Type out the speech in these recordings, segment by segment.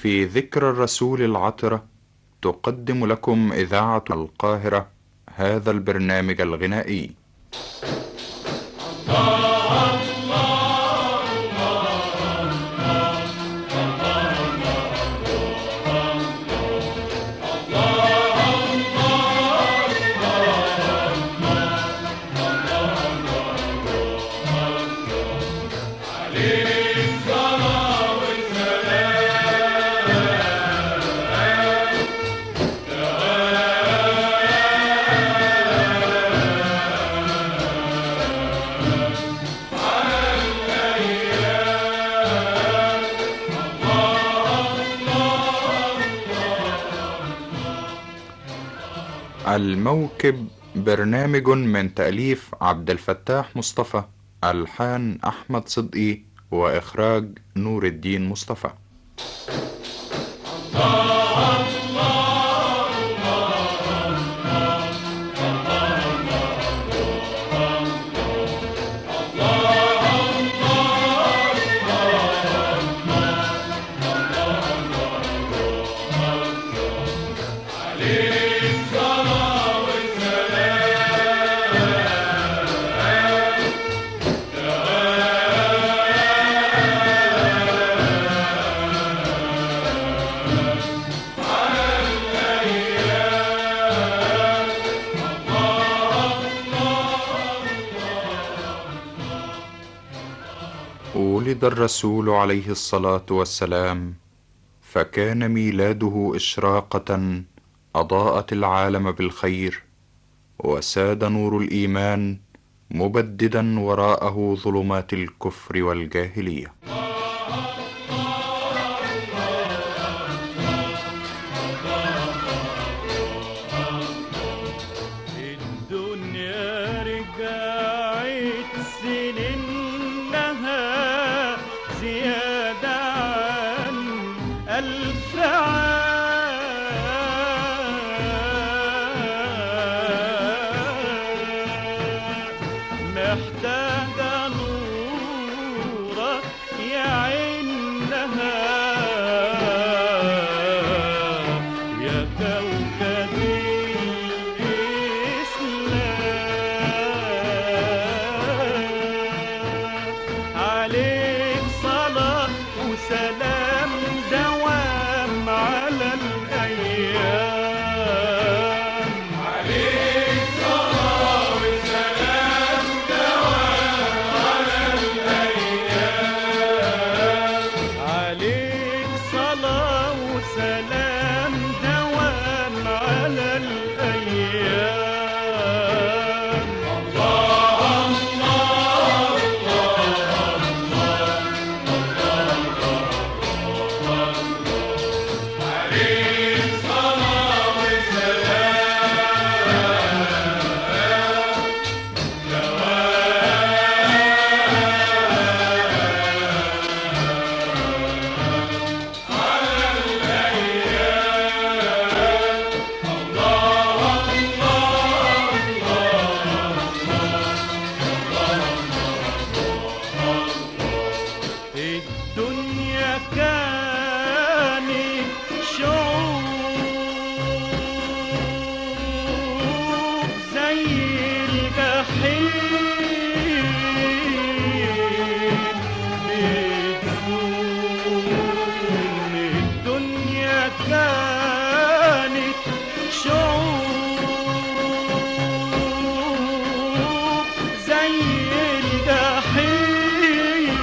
في ذكرى الرسول العطرة تقدم لكم إذاعة القاهرة هذا البرنامج الغنائي. الموكب برنامج من تأليف عبد الفتاح مصطفى، ألحان أحمد صدقي، وإخراج نور الدين مصطفى. ولد الرسول عليه الصلاة والسلام، فكان ميلاده إشراقة أضاءت العالم بالخير، وساد نور الإيمان مبددا وراءه ظلمات الكفر والجاهلية. الدنيا رجعت سنينها زيادة عن 1000 عام، محتاجة نورك يعينها يا كوكب عليك صلاة وسلام دوام على الأيام. عليك صلاة وسلام دوام على الأيام. عليك صلاة وسلام دوام على الأيام. الدنيا كانت شعوب زي الجحيم بتزول. الدنيا كانت شعوب زي الجحيم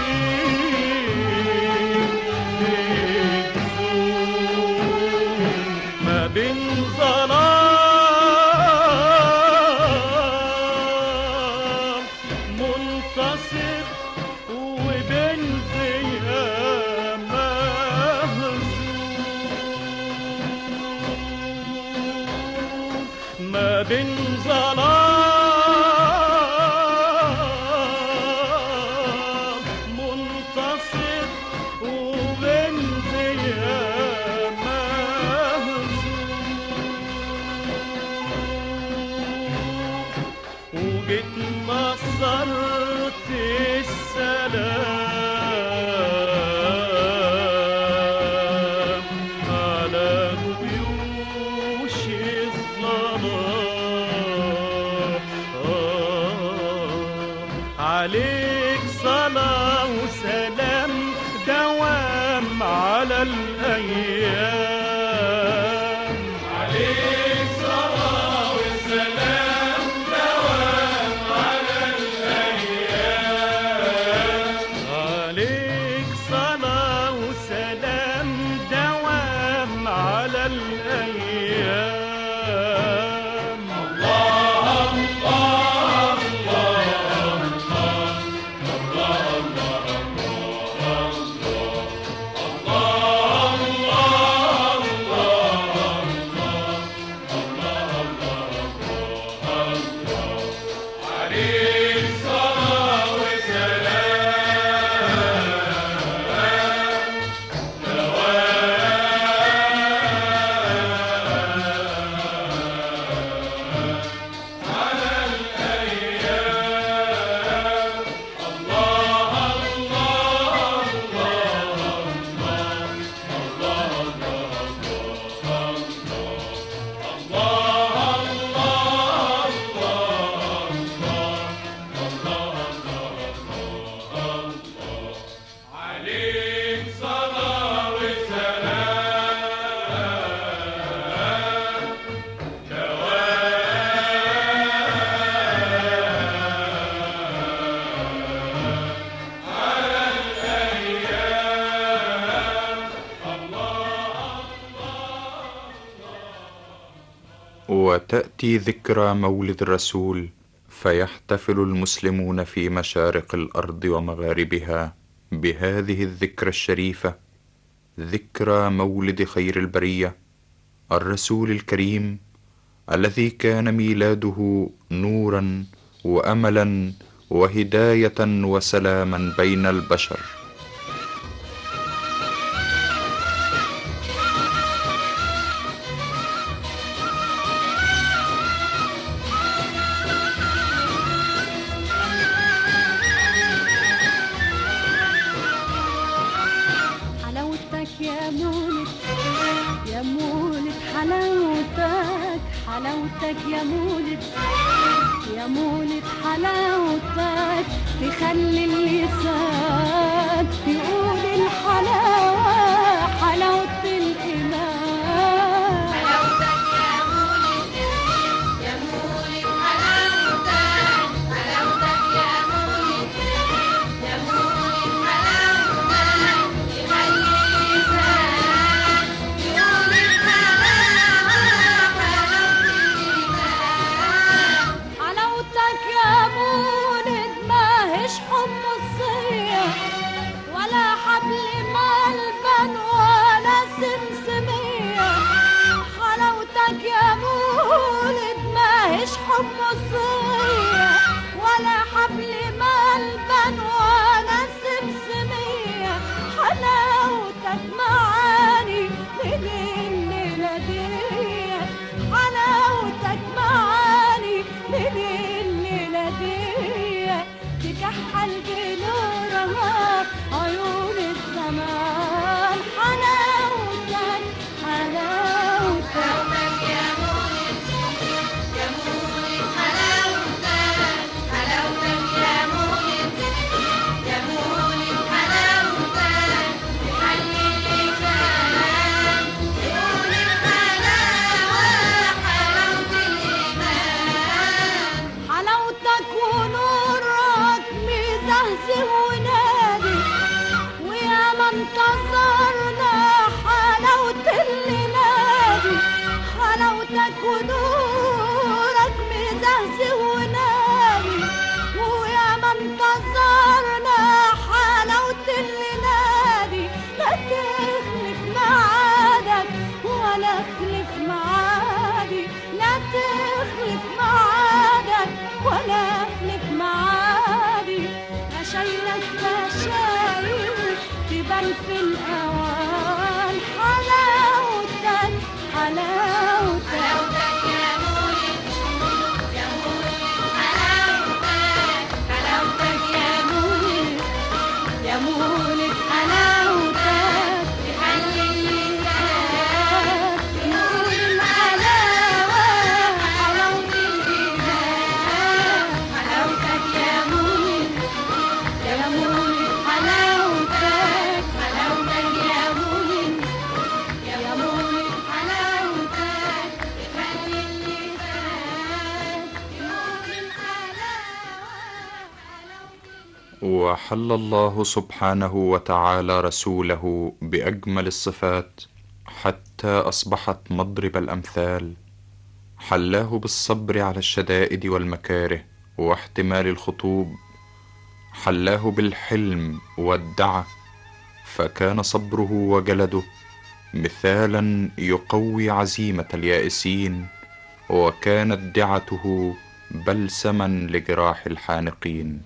ما بين ظلام منتصر وبين ضياء مهزوم، ما بين ظلام منتصر وبين ضياء مهزوم، وجيت نصرت السلام الأيام. عليك صلاة وسلام دوام على الأيام. عليك صلاة وسلام دوام على الأيام. وتأتي ذكرى مولد الرسول، فيحتفل المسلمون في مشارق الأرض ومغاربها بهذه الذكرى الشريفة، ذكرى مولد خير البرية الرسول الكريم، الذي كان ميلاده نورا وأملا وهداية وسلاما بين البشر. يا مولد يا مولد حلاوتك حلاوتك يا مولد يا مولد حلاوتك تخلي اللسان يقول الحلاوة حلاوة الإيمان. حلاوتك يا مولد يا مولد حلاوتك حلاوتك يا مولد يا مولد حلاوتك تخلي اللسان يقول الحلاوة حلاوة الإيمان. حلاوتك يا مولد ما هيش حمصية ولا وحل الله سبحانه وتعالى رسوله بأجمل الصفات حتى أصبحت مضرب الأمثال. حلاه بالصبر على الشدائد والمكاره واحتمال الخطوب، حلاه بالحلم والدعة، فكان صبره وجلده مثالا يقوي عزيمة اليائسين، وكانت دعته بلسما لجراح الحانقين.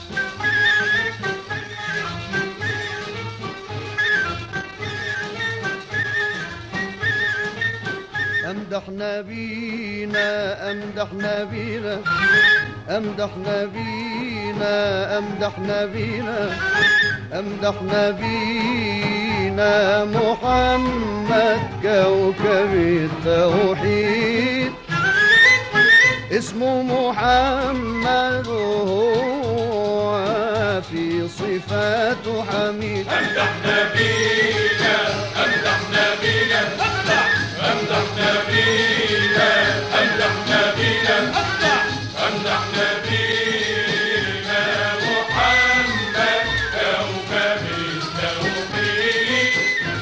أمدح نبينا أمدح نبينا أمدح نبينا أمدح نبينا أمدح نبينا محمد كوكب التوحيد، اسمه محمد وهو في صفاته حميد. أمدح نبينا أمدح نبينا أمدح نبينا أمدح نبينا أمدح نبينا محمد كوكب التوحيد،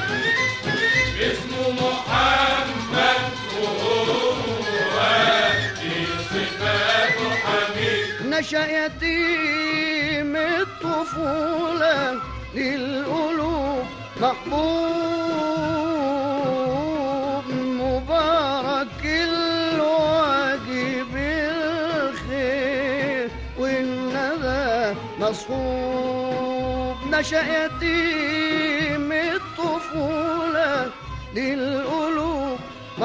اسمه محمد وهو في صفاته حميد. نشأ يتيم الطفولة للقلوب محبوب، مبارك الواجب الخير والندى مصحوب. نشأ يتيم الطفولة للقلوب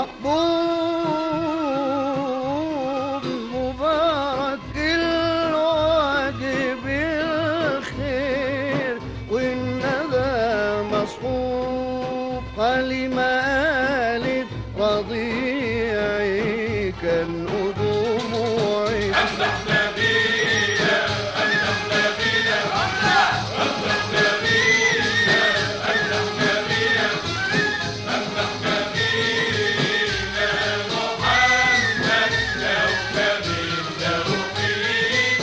محبوب، مبارك الواجب الخير والندى مصحوب. حليمة قالت رضيعي كان دموعي. أمدح نبينا أمدح نبينا أمدح نبينا أمدح نبينا أمدح نبينا محمد كوكب التوحيد،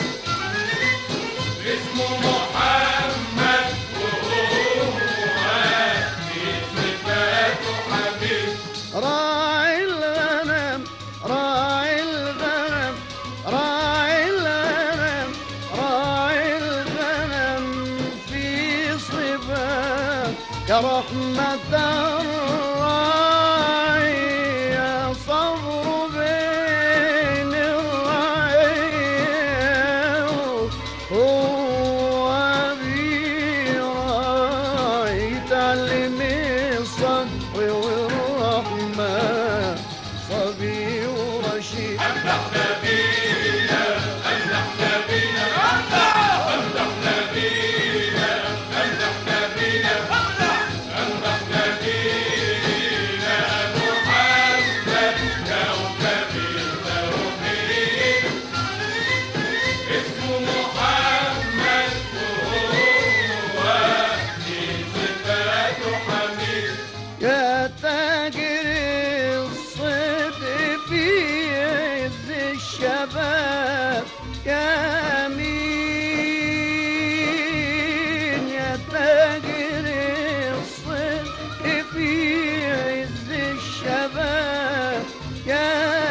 اسمه محمد وهو في صفاته حبيب. راعي الغنم راعي الغنم راعي الغنم راعي الغنم في صباه كرحمة الراعي، يا صبر بين الرعية هو بيراعي. تعلم الصبر والرحمة صبي ورشيد. أمدح نبينا أمدح نبينا أمدح نبينا أمدح نبينا أمدح نبينا محمد كوكب التوحيد، اسمه محمد وهو في صفاته حميد. يا تاجر الصدق في عز الشباب يا مين، يا تاجر الصدق في عز الشباب يا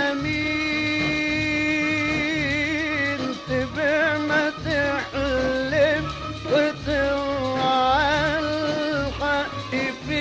مين. تبيع ما تحلف وترعى الحق في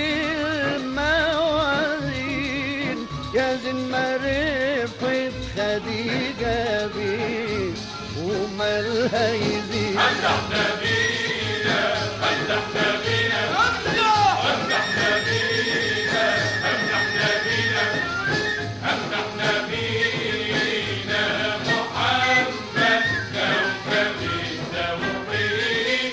الموازين، يا زين ما ربحت خديجة بيه ومالها يزيد. أمدح نبينا أمدح نبينا أمدح نبينا أمدح نبينا أمدح نبينا محمد كوكب التوحيد،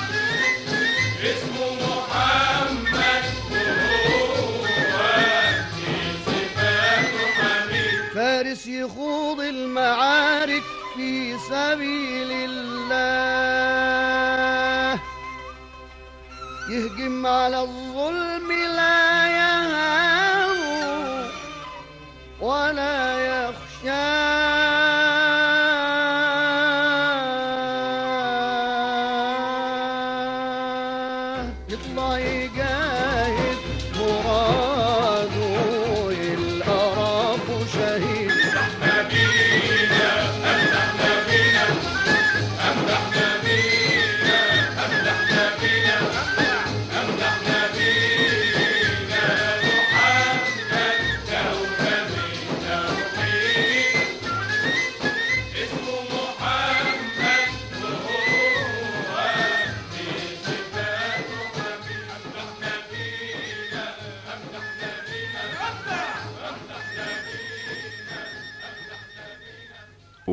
اسمه محمد وهو في صفاته حميد. فارس يخوض المعارك في سبيل الله، يهجم على الظلم لا يهاب ولا يخشى.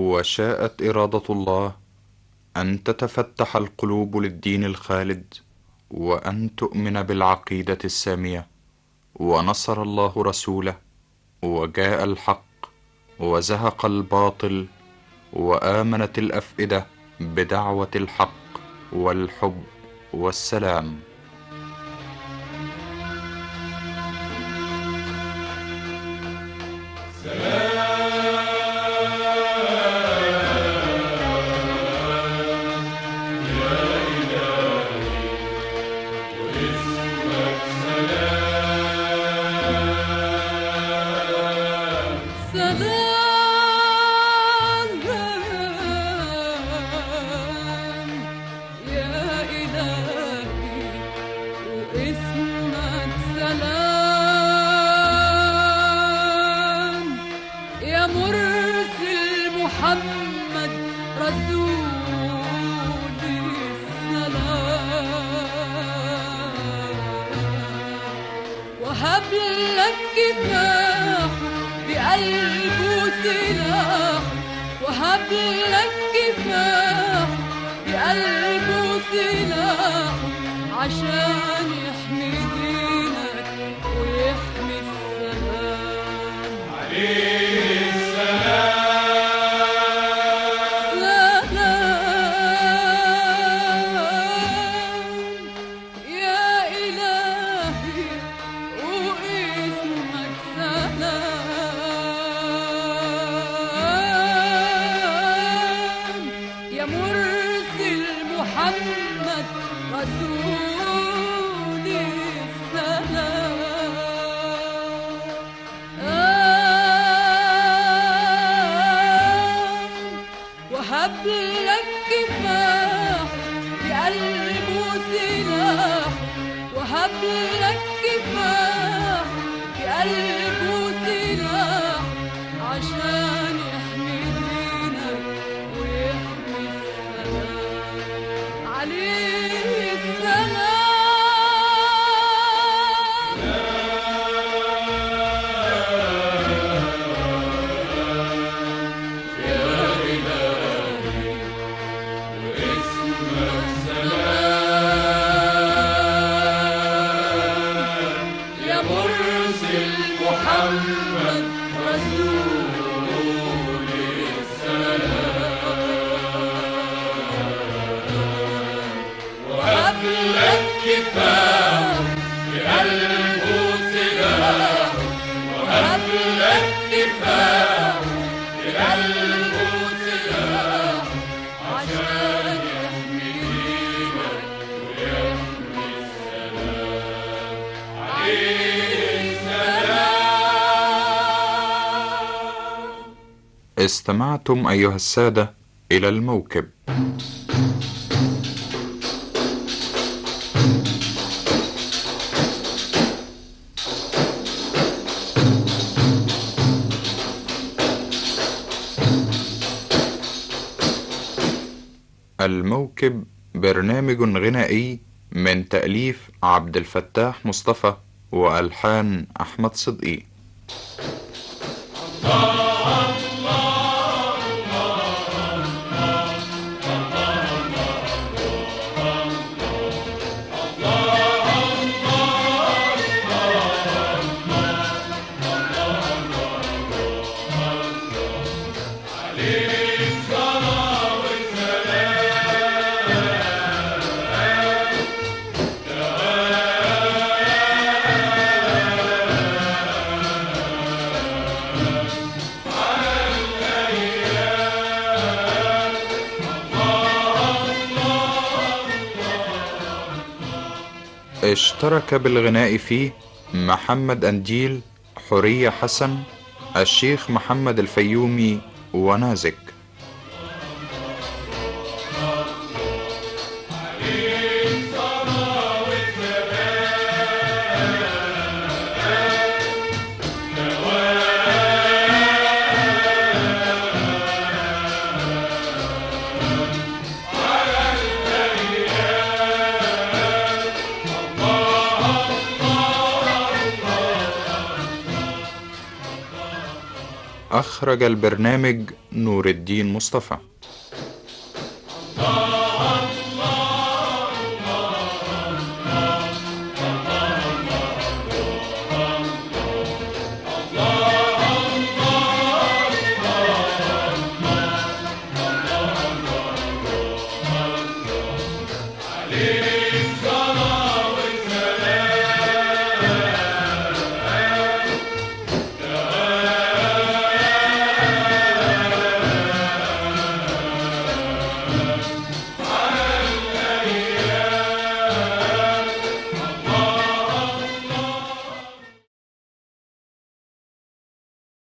وشاءت إرادة الله أن تتفتح القلوب للدين الخالد، وأن تؤمن بالعقيدة السامية، ونصر الله رسوله، وجاء الحق، وزهق الباطل، وآمنت الأفئدة بدعوة الحق والحب والسلام. وهب لك كفاح بقلبه سلاح، وهب لك كفاح بقلبه سلاح، عشان يحمي دينك ويحمي السلام عليه السلام. وهب لك كفاح بقلبه سلاح، وهب لك كفاح بقلبه سلاح، عشان يحمي دينك ويحمي السلام عليه السلام. محمد رسول السلام. وهب لك كفاح بقلبه سلاح، وهب لك كفاح بقلبه سلاح، عشان يحمي دينك ويحمي السلام عليه السلام. استمعتم أيها السادة إلى الموكب. الموكب برنامج غنائي من تأليف عبد الفتاح مصطفى وألحان أحمد صدقي. اشترك بالغناء فيه محمد أنديل، حورية حسن، الشيخ محمد الفيومي ونازك. أخرج البرنامج نور الدين مصطفى.